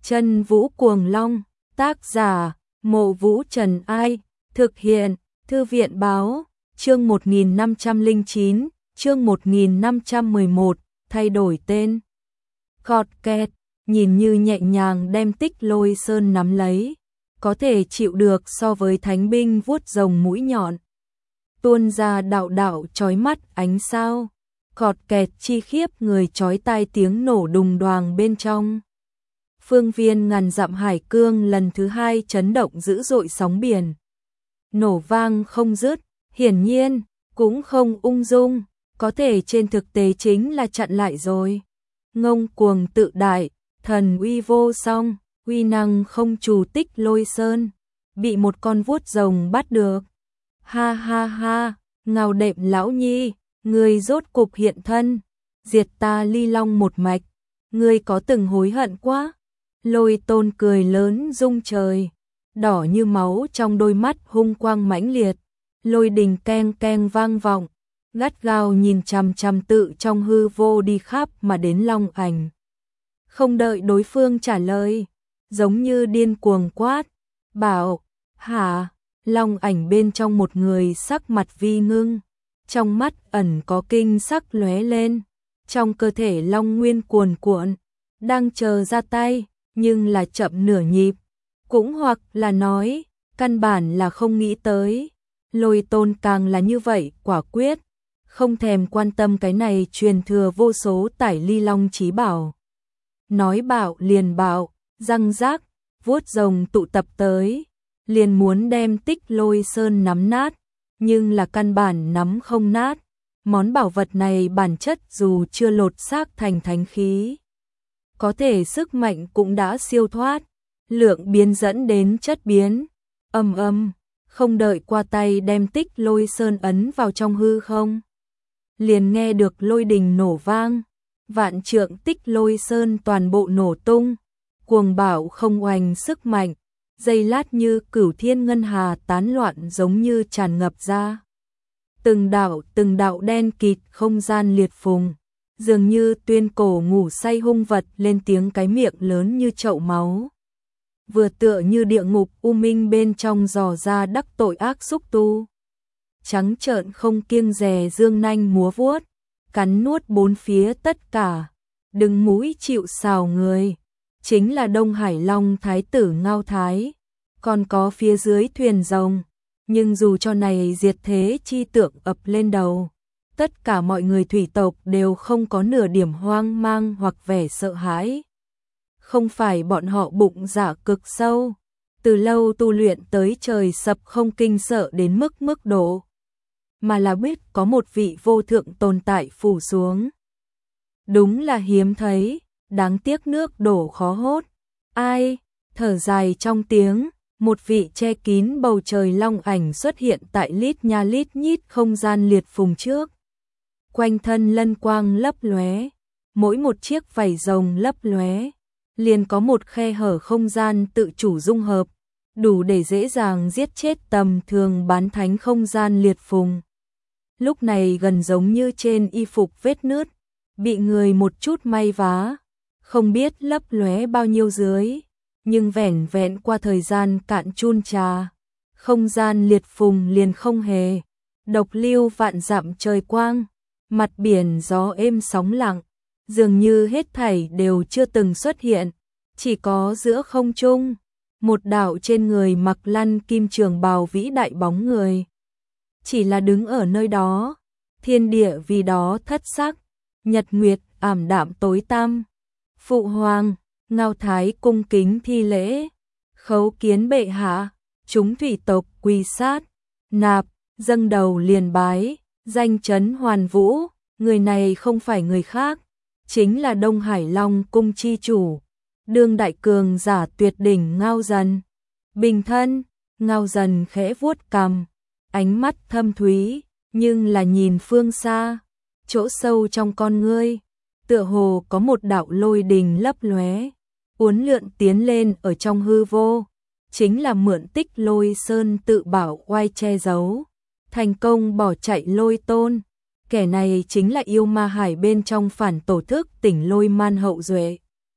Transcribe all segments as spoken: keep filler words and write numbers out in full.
Chân Vũ Cuồng Long, tác giả, Mộ Vũ Trần Ai, thực hiện, Thư viện báo, chương một nghìn năm trăm lẻ chín, chương một nghìn năm trăm mười một, thay đổi tên. Khọt kẹt, nhìn như nhẹ nhàng đem Tích Lôi Sơn nắm lấy, có thể chịu được so với thánh binh vuốt rồng mũi nhọn. Tuôn ra đạo đạo chói mắt ánh sao, khọt kẹt chi khiếp người chói tai tiếng nổ đùng đoàng bên trong. Phương viên ngàn dặm hải cương lần thứ hai chấn động dữ dội sóng biển. Nổ vang không dứt, hiển nhiên, cũng không ung dung, có thể trên thực tế chính là chặn lại rồi. Ngông cuồng tự đại, thần uy vô song, uy năng không trù Tích Lôi Sơn, bị một con vuốt rồng bắt được. Ha ha ha, Ngao Đệm lão nhi, ngươi rốt cục hiện thân, diệt ta Ly Long một mạch, ngươi có từng hối hận quá? Lôi Tôn cười lớn rung trời, đỏ như máu trong đôi mắt hung quang mãnh liệt, lôi đình keng keng vang vọng, gắt gao nhìn chằm chằm tự trong hư vô đi khắp mà đến Long Ảnh. Không đợi đối phương trả lời, giống như điên cuồng quát, bảo, hả? Long Ảnh bên trong một người sắc mặt vi ngưng, trong mắt ẩn có kinh sắc lóe lên, trong cơ thể Long Nguyên cuồn cuộn, đang chờ ra tay, nhưng là chậm nửa nhịp, cũng hoặc là nói, căn bản là không nghĩ tới. Lôi Tôn càng là như vậy, quả quyết, không thèm quan tâm cái này truyền thừa vô số tải ly long chí bảo. Nói bảo liền bảo, răng rác, vuốt rồng tụ tập tới, liền muốn đem Tích Lôi Sơn nắm nát, nhưng là căn bản nắm không nát. Món bảo vật này bản chất dù chưa lột xác thành thánh khí, có thể sức mạnh cũng đã siêu thoát, lượng biến dẫn đến chất biến, âm âm, không đợi qua tay đem Tích Lôi Sơn ấn vào trong hư không. Liền nghe được lôi đình nổ vang, vạn trượng Tích Lôi Sơn toàn bộ nổ tung, cuồng bạo không oanh sức mạnh, giây lát như cửu thiên ngân hà tán loạn giống như tràn ngập ra. Từng đạo từng đạo đen kịt không gian liệt phùng, dường như tuyên cổ ngủ say hung vật lên tiếng cái miệng lớn như chậu máu. Vừa tựa như địa ngục u minh bên trong dò ra đắc tội ác xúc tu. Trắng trợn không kiêng dè dương nanh múa vuốt, cắn nuốt bốn phía tất cả, đứng mũi chịu sào người. Chính là Đông Hải Long Thái tử Ngao Thái, còn có phía dưới thuyền rồng. Nhưng dù cho này diệt thế chi tượng ập lên đầu, tất cả mọi người thủy tộc đều không có nửa điểm hoang mang hoặc vẻ sợ hãi. Không phải bọn họ bụng dạ cực sâu, từ lâu tu luyện tới trời sập không kinh sợ đến mức mức độ, mà là biết có một vị vô thượng tồn tại phủ xuống. Đúng là hiếm thấy, đáng tiếc nước đổ khó hốt. Ai, thở dài trong tiếng, một vị che kín bầu trời Long Ảnh xuất hiện tại lít nha lít nhít không gian liệt phùng trước. Quanh thân lân quang lấp lóe, mỗi một chiếc vảy rồng lấp lóe, liền có một khe hở không gian tự chủ dung hợp, đủ để dễ dàng giết chết tầm thường bán thánh không gian liệt phùng. Lúc này gần giống như trên y phục vết nứt, bị người một chút may vá, không biết lấp lóe bao nhiêu dưới, nhưng vẻn vẹn qua thời gian cạn chun trà, không gian liệt phùng liền không hề, độc lưu vạn dặm trời quang, mặt biển gió êm sóng lặng, dường như hết thảy đều chưa từng xuất hiện, chỉ có giữa không trung, một đạo trên người mặc lăn kim trường bào vĩ đại bóng người. Chỉ là đứng ở nơi đó, thiên địa vì đó thất sắc, nhật nguyệt ảm đạm tối tăm. Phụ hoàng, Ngao Thái cung kính thi lễ, khấu kiến bệ hạ, chúng thủy tộc quỳ sát, nạp, dâng đầu liền bái, danh chấn Hoàn Vũ, người này không phải người khác, chính là Đông Hải Long cung chi chủ, đương đại cường giả tuyệt đỉnh Ngao Dần. Bình thân, Ngao Dần khẽ vuốt cằm, ánh mắt thâm thúy, nhưng là nhìn phương xa, chỗ sâu trong con ngươi, tựa hồ có một đạo lôi đình lấp lóe, uốn lượn tiến lên ở trong hư vô, chính là mượn Tích Lôi Sơn tự bảo oai che giấu, thành công bỏ chạy Lôi Tôn. Kẻ này chính là yêu ma hải bên trong phản tổ thức tỉnh Lôi Man hậu duệ.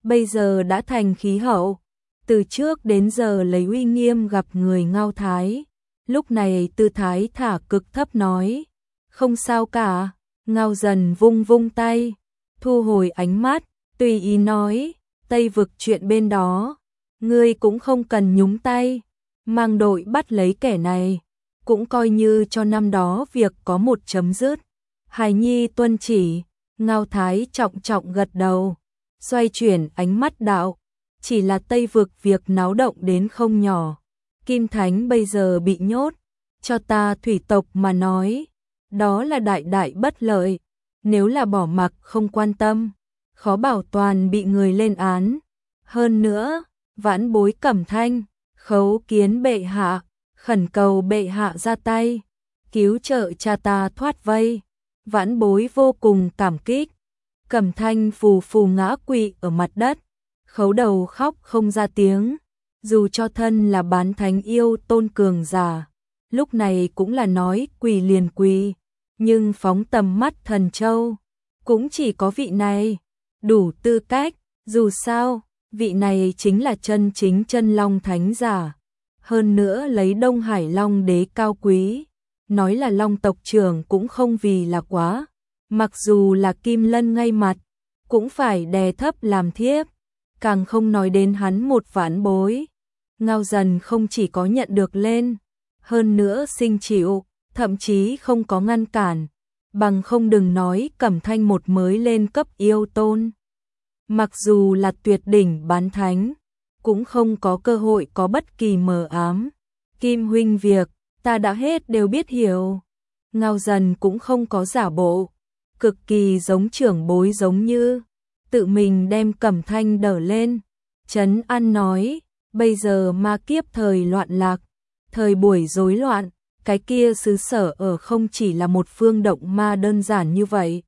bây giờ đã thành khí hậu, từ trước đến giờ lấy uy nghiêm gặp người Ngao Thái. Lúc này tư thái thả cực thấp nói, không sao cả. Ngao Dần vung vung tay, thu hồi ánh mắt, tùy ý nói, Tây Vực chuyện bên đó, ngươi cũng không cần nhúng tay, mang đội bắt lấy kẻ này, cũng coi như cho năm đó việc có một chấm dứt. Hải nhi tuân chỉ. Ngao Thái trọng trọng gật đầu, xoay chuyển ánh mắt đạo, chỉ là Tây Vực việc náo động đến không nhỏ. Kim Thánh bây giờ bị nhốt, cho ta thủy tộc mà nói, đó là đại đại bất lợi, nếu là bỏ mặc không quan tâm, khó bảo toàn bị người lên án. Hơn nữa, vãn bối Cẩm Thanh, khấu kiến bệ hạ, khẩn cầu bệ hạ ra tay, cứu trợ cha ta thoát vây. Vãn bối vô cùng cảm kích. Cẩm Thanh phù phù ngã quỵ ở mặt đất, khấu đầu khóc không ra tiếng, dù cho thân là bán thánh yêu tôn cường giả, lúc này cũng là nói quỳ liền quỳ, nhưng phóng tầm mắt Thần Châu, cũng chỉ có vị này đủ tư cách, dù sao, vị này chính là chân chính chân long thánh giả, hơn nữa lấy Đông Hải Long đế cao quý, nói là Long tộc trưởng cũng không vì là quá, mặc dù là Kim Lân ngay mặt, cũng phải đè thấp làm thiếp, càng không nói đến hắn một vãn bối. Ngao Dần không chỉ có nhận được lên, hơn nữa sinh chịu, thậm chí không có ngăn cản, bằng không đừng nói Cẩm Thanh một mới lên cấp yêu tôn. Mặc dù là tuyệt đỉnh bán thánh, cũng không có cơ hội có bất kỳ mờ ám. Kim huynh việc, ta đã hết đều biết hiểu. Ngao Dần cũng không có giả bộ, cực kỳ giống trưởng bối giống như, tự mình đem Cẩm Thanh đỡ lên, trấn an nói, bây giờ ma kiếp thời loạn lạc, thời buổi rối loạn, cái kia xứ sở ở không chỉ là một phương động ma đơn giản như vậy.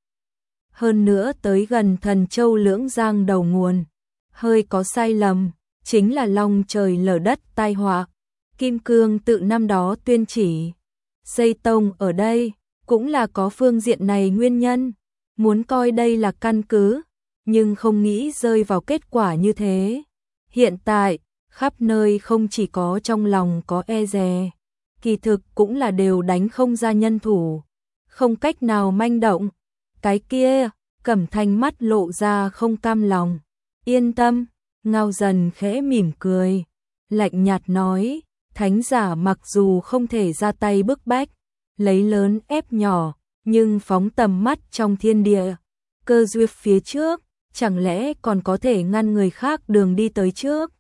Hơn nữa tới gần Thần Châu lưỡng giang đầu nguồn, hơi có sai lầm, chính là long trời lở đất tai họa. Kim Cương tự năm đó tuyên chỉ, xây tông ở đây, cũng là có phương diện này nguyên nhân, muốn coi đây là căn cứ, nhưng không nghĩ rơi vào kết quả như thế. Hiện tại, khắp nơi không chỉ có trong lòng có e dè, kỳ thực cũng là đều đánh không ra nhân thủ, không cách nào manh động. Cái kia, Cẩm Thanh mắt lộ ra không cam lòng. Yên tâm, Ngao Dần khẽ mỉm cười, lạnh nhạt nói, thánh giả mặc dù không thể ra tay bức bách, lấy lớn ép nhỏ, nhưng phóng tầm mắt trong thiên địa, cơ duyên phía trước, chẳng lẽ còn có thể ngăn người khác đường đi tới trước.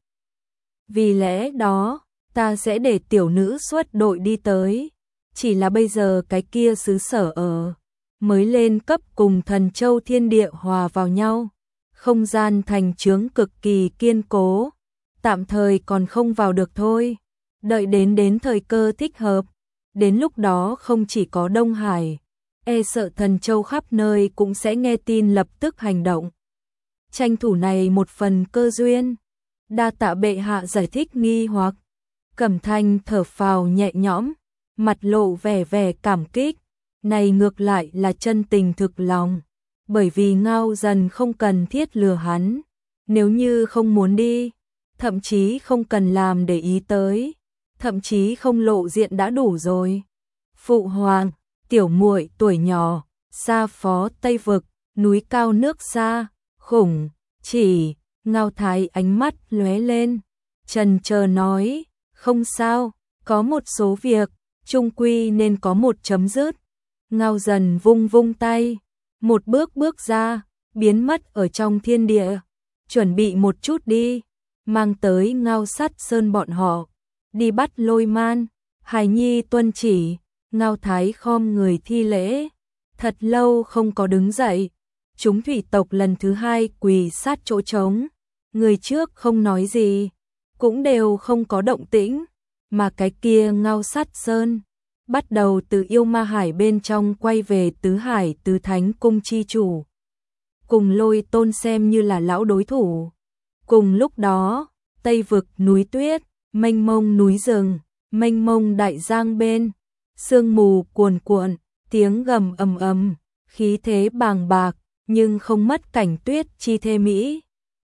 Vì lẽ đó, ta sẽ để tiểu nữ xuất đội đi tới, chỉ là bây giờ cái kia xứ sở ở, mới lên cấp cùng Thần Châu thiên địa hòa vào nhau, không gian thành chướng cực kỳ kiên cố, tạm thời còn không vào được thôi, đợi đến đến thời cơ thích hợp, đến lúc đó không chỉ có Đông Hải, e sợ Thần Châu khắp nơi cũng sẽ nghe tin lập tức hành động. Tranh thủ này một phần cơ duyên, đa tạ bệ hạ giải thích nghi hoặc. Cẩm Thanh thở phào nhẹ nhõm, mặt lộ vẻ vẻ cảm kích, này ngược lại là chân tình thực lòng, bởi vì Ngao Dần không cần thiết lừa hắn, nếu như không muốn đi, thậm chí không cần làm để ý tới, thậm chí không lộ diện đã đủ rồi. Phụ hoàng, tiểu muội tuổi nhỏ, xa phó Tây Vực, núi cao nước xa, khủng, chỉ, Ngao Thái ánh mắt lóe lên, chần chờ nói, không sao, có một số việc, chung quy nên có một chấm dứt. Ngao Dần vung vung tay, một bước bước ra, biến mất ở trong thiên địa, chuẩn bị một chút đi, mang tới Ngao Sắt Sơn bọn họ, đi bắt Lôi Man. Hải nhi tuân chỉ. Ngao Thái khom người thi lễ, thật lâu không có đứng dậy, chúng thủy tộc lần thứ hai quỳ sát chỗ trống, người trước không nói gì, cũng đều không có động tĩnh, mà cái kia Ngao Sắt Sơn, bắt đầu từ yêu ma hải bên trong quay về tứ hải tứ thánh cung chi chủ, cùng Lôi Tôn xem như là lão đối thủ. Cùng lúc đó, Tây Vực núi tuyết, mênh mông núi rừng, mênh mông đại giang bên, sương mù cuồn cuộn, tiếng gầm ầm ầm, khí thế bàng bạc, nhưng không mất cảnh tuyết chi thê mỹ.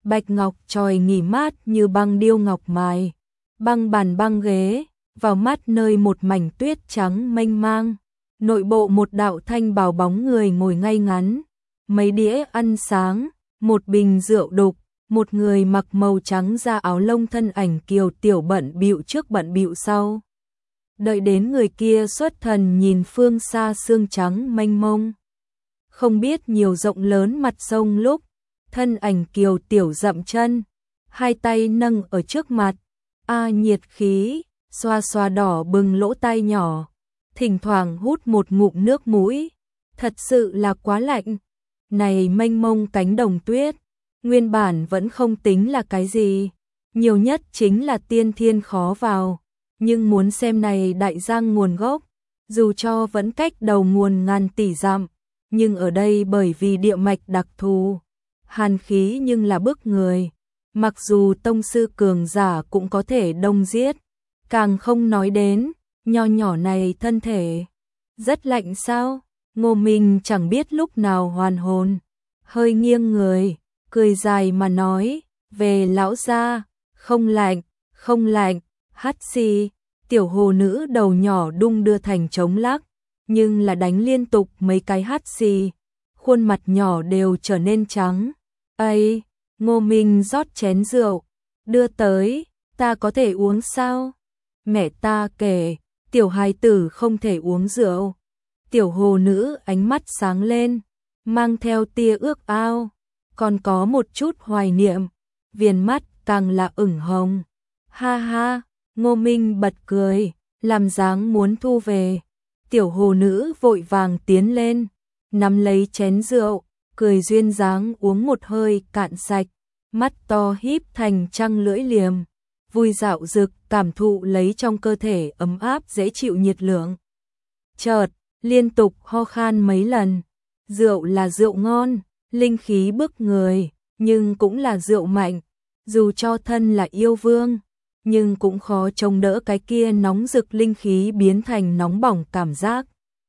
bạch ngọc chòi nghỉ mát như băng điêu ngọc mài, băng bàn băng ghế, vào mắt nơi một mảnh tuyết trắng mênh mang, nội bộ một đạo thanh bào bóng người ngồi ngay ngắn, mấy đĩa ăn sáng, một bình rượu đục, một người mặc màu trắng da áo lông thân ảnh kiều tiểu bận bịu trước bận bịu sau. Đợi đến người kia xuất thần nhìn phương xa sương trắng mênh mông, không biết nhiều rộng lớn mặt sông lúc, thân ảnh kiều tiểu dậm chân, hai tay nâng ở trước mặt, a nhiệt khí, xoa xoa đỏ bừng lỗ tai nhỏ, thỉnh thoảng hút một ngụm nước mũi, thật sự là quá lạnh. Này mênh mông cánh đồng tuyết, nguyên bản vẫn không tính là cái gì, nhiều nhất chính là tiên thiên khó vào, nhưng muốn xem này đại giang nguồn gốc, dù cho vẫn cách đầu nguồn ngàn tỷ dặm, nhưng ở đây bởi vì địa mạch đặc thù, hàn khí nhưng là bức người, mặc dù tông sư cường giả cũng có thể đông giết, càng không nói đến, nho nhỏ này thân thể, rất lạnh sao, Ngô Minh chẳng biết lúc nào hoàn hồn, hơi nghiêng người, cười dài mà nói, về lão gia, không lạnh, không lạnh, hắt xì, tiểu hồ nữ đầu nhỏ đung đưa thành trống lắc, nhưng là đánh liên tục mấy cái hắt xì, khuôn mặt nhỏ đều trở nên trắng. Ây, Ngô Minh rót chén rượu, đưa tới, ta có thể uống sao? Mẹ ta kể, tiểu hài tử không thể uống rượu. Tiểu hồ nữ ánh mắt sáng lên, mang theo tia ước ao, còn có một chút hoài niệm, viền mắt càng là ửng hồng. Ha ha, Ngô Minh bật cười, làm dáng muốn thu về. Tiểu hồ nữ vội vàng tiến lên, nắm lấy chén rượu, cười duyên dáng uống một hơi cạn sạch, mắt to híp thành trăng lưỡi liềm, vui dạo dực cảm thụ lấy trong cơ thể ấm áp dễ chịu nhiệt lượng. Chợt, liên tục ho khan mấy lần, rượu là rượu ngon, linh khí bức người, nhưng cũng là rượu mạnh, dù cho thân là yêu vương, nhưng cũng khó chống đỡ cái kia nóng rực linh khí biến thành nóng bỏng cảm giác.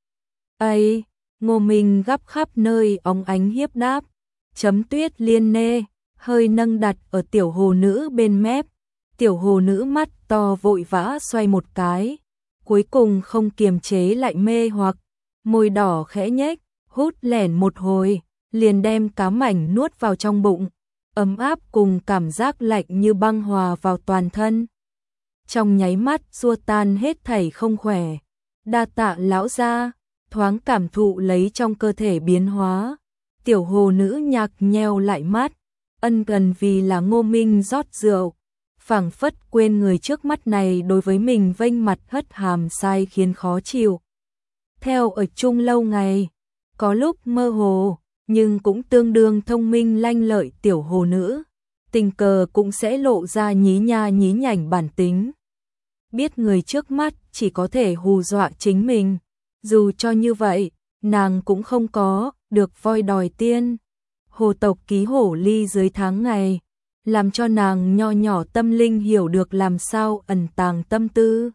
Ây, Ngô Minh gắp khắp nơi óng ánh hiếp đáp, chấm tuyết liên nê, hơi nâng đặt ở tiểu hồ nữ bên mép, tiểu hồ nữ mắt to vội vã xoay một cái, cuối cùng không kiềm chế lại mê hoặc, môi đỏ khẽ nhếch, hút lẻn một hồi, liền đem cá mảnh nuốt vào trong bụng, ấm áp cùng cảm giác lạnh như băng hòa vào toàn thân. Trong nháy mắt xua tan hết thảy không khỏe, đa tạ lão gia, thoáng cảm thụ lấy trong cơ thể biến hóa, tiểu hồ nữ nhạc nheo lại mắt, ân cần vì là Ngô Minh rót rượu, phảng phất quên người trước mắt này đối với mình vênh mặt hất hàm sai khiến khó chịu. Theo ở chung lâu ngày, có lúc mơ hồ, nhưng cũng tương đương thông minh lanh lợi tiểu hồ nữ, tình cờ cũng sẽ lộ ra nhí nha nhí nhảnh bản tính. Biết người trước mắt chỉ có thể hù dọa chính mình, dù cho như vậy, nàng cũng không có được voi đòi tiên. Hồ tộc ký hổ ly dưới tháng ngày, làm cho nàng nho nhỏ tâm linh hiểu được làm sao ẩn tàng tâm tư,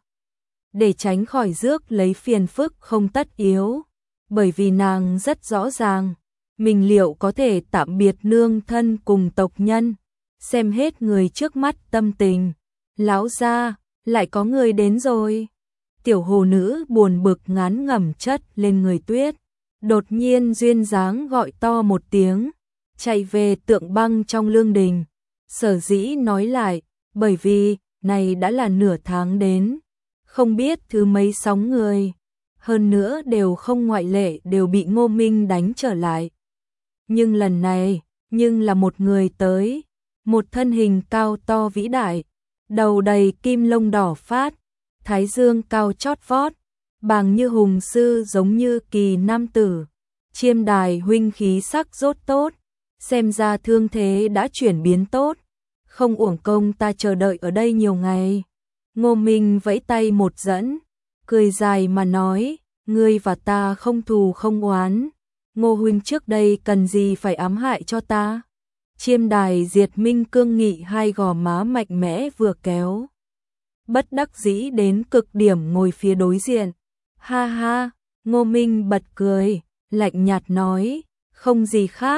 để tránh khỏi rước lấy phiền phức không tất yếu, bởi vì nàng rất rõ ràng, mình liệu có thể tạm biệt nương thân cùng tộc nhân, xem hết người trước mắt tâm tình. Lão gia, lại có người đến rồi. Tiểu hồ nữ buồn bực ngán ngẩm chất lên người tuyết, đột nhiên duyên dáng gọi to một tiếng, chạy về tượng băng trong lương đình. Sở dĩ nói lại, bởi vì, này đã là nửa tháng đến, không biết thứ mấy sóng người, hơn nữa đều không ngoại lệ đều bị Ngô Minh đánh trở lại. Nhưng lần này, nhưng là một người tới, một thân hình cao to vĩ đại, đầu đầy kim lông đỏ phát, thái dương cao chót vót, bàng như hùng sư giống như kỳ nam tử, chiêm đài huynh khí sắc rốt tốt, xem ra thương thế đã chuyển biến tốt, không uổng công ta chờ đợi ở đây nhiều ngày. Ngô Minh vẫy tay một dẫn, cười dài mà nói, ngươi và ta không thù không oán, Ngô huynh trước đây cần gì phải ám hại cho ta. Chiêm đài diệt minh cương nghị hai gò má mạnh mẽ vừa kéo, bất đắc dĩ đến cực điểm ngồi phía đối diện. Ha ha, Ngô Minh bật cười, lạnh nhạt nói, không gì khác,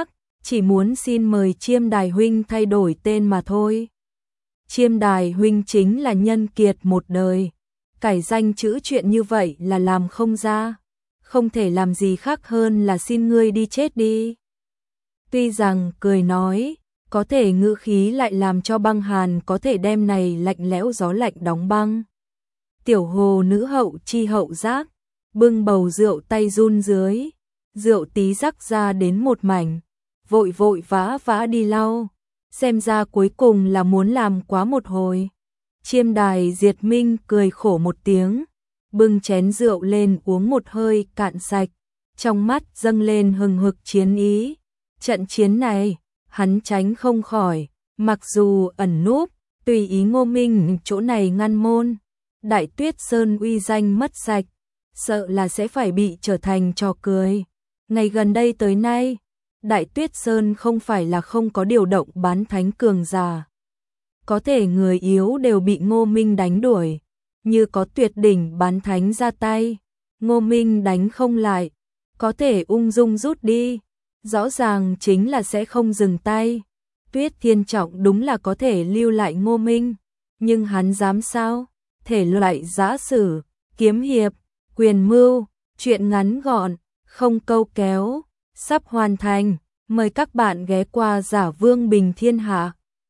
chỉ muốn xin mời Chiêm Đài huynh thay đổi tên mà thôi. Chiêm Đài huynh chính là nhân kiệt một đời, cải danh chữ chuyện như vậy là làm không ra, không thể làm gì khác hơn là xin ngươi đi chết đi. Tuy rằng cười nói, có thể ngữ khí lại làm cho băng hàn có thể đem này lạnh lẽo gió lạnh đóng băng. Tiểu hồ nữ hậu chi hậu giác, bưng bầu rượu tay run dưới, rượu tí rắc ra đến một mảnh, vội vội vã vã đi lau, xem ra cuối cùng là muốn làm quá một hồi. Chiêm Đài Diệt Minh cười khổ một tiếng, bưng chén rượu lên uống một hơi cạn sạch, trong mắt dâng lên hừng hực chiến ý. Trận chiến này, hắn tránh không khỏi, mặc dù ẩn núp, tùy ý Ngô Minh chỗ này ngăn môn, Đại Tuyết Sơn uy danh mất sạch, sợ là sẽ phải bị trở thành trò cười. Ngày gần đây tới nay, Đại Tuyết Sơn không phải là không có điều động bán thánh cường giả. Có thể người yếu đều bị Ngô Minh đánh đuổi, như có tuyệt đỉnh bán thánh ra tay, Ngô Minh đánh không lại, có thể ung dung rút đi, rõ ràng chính là sẽ không dừng tay. Tuyết Thiên Trọng đúng là có thể lưu lại Ngô Minh, nhưng hắn dám sao? Thể loại giã sử, kiếm hiệp, quyền mưu, chuyện ngắn gọn, không câu kéo, sắp hoàn thành. Mời các bạn ghé qua Giả Vương Bình Thiên Hạ.